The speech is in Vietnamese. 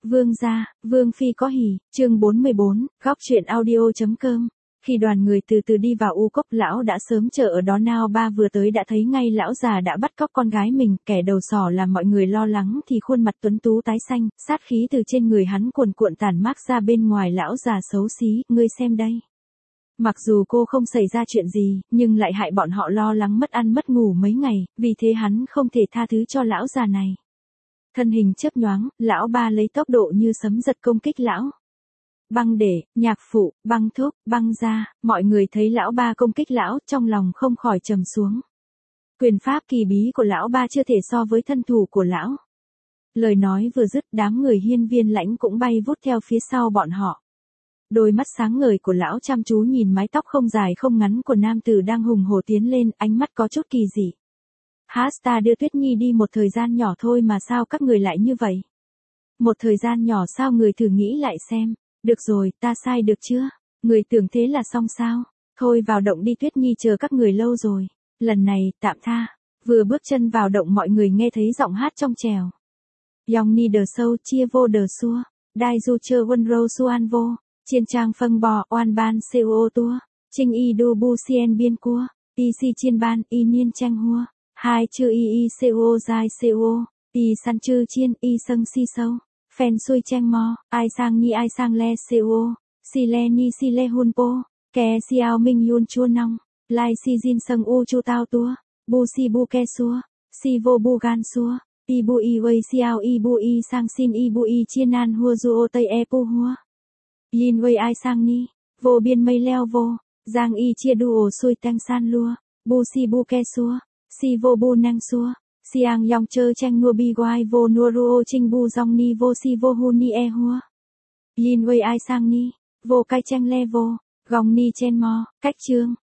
Vương gia, Vương phi có hỉ, chương 44, góc truyện audio.com. Khi đoàn người từ từ đi vào u cốc, lão đã sớm chờ ở đó. Nào ba vừa tới đã thấy ngay lão già đã bắt cóc con gái mình, kẻ đầu sỏ làm mọi người lo lắng thì khuôn mặt tuấn tú tái xanh, sát khí từ trên người hắn cuồn cuộn tản mát ra bên ngoài. Lão già xấu xí, ngươi xem đây. Mặc dù cô không xảy ra chuyện gì, nhưng lại hại bọn họ lo lắng mất ăn mất ngủ mấy ngày, vì thế hắn không thể tha thứ cho lão già này. Thân hình chớp nhoáng, lão ba lấy tốc độ như sấm giật công kích lão. Băng để, nhạc phụ, băng thúc, băng ra, mọi người thấy lão ba công kích lão, trong lòng không khỏi trầm xuống. Quyền pháp kỳ bí của lão ba chưa thể so với thân thủ của lão. Lời nói vừa dứt, đám người hiên viên lãnh cũng bay vút theo phía sau bọn họ. Đôi mắt sáng ngời của lão chăm chú nhìn mái tóc không dài không ngắn của nam tử đang hùng hổ tiến lên, ánh mắt có chút kỳ dị. Ta đưa Tuyết Nhi đi một thời gian nhỏ thôi mà sao các người lại như vậy? Một thời gian nhỏ sao? Người thử nghĩ lại xem. Được rồi, ta sai được chưa? Người tưởng thế là xong sao? Thôi vào động đi, Tuyết Nhi chờ các người lâu rồi. Lần này, tạm tha. Vừa bước chân vào động mọi người nghe thấy giọng hát trong trèo. Yong ni đờ sâu chia vô đờ xua. Dai du chơ won rô suan vô. Chiên trang phân bò oan ban co tua. Trinh y du bu sien biên cua. Y si chiên ban y niên trang hua. Hai chư y co dai co. Y săn chư chiên y sâng si sâu. Phèn xuôi trang mo, ai sang le co, si le ni si le hun po, ke xiao minh yun chua nong, lai si jin sâng u chu tao tua, bu si bu ke xua, si vô bu gan xua, y bu y wei xiao y bu y sang xin y bu y chiên nan hua du ô tây e pu hua. Yin wei ai sang ni, vô biên mây leo vô, giang y chia du ổ xuôi tang san lua, bu si bu ke xua, si vô bu nang xua. Siang yong chơ chanh nua bi guai vô nua ruo trinh bu dong ni vô si vô hu ni e hua. Yin wei ai sang ni, vô cai chanh le vô, gong ni chen mo, cách chương.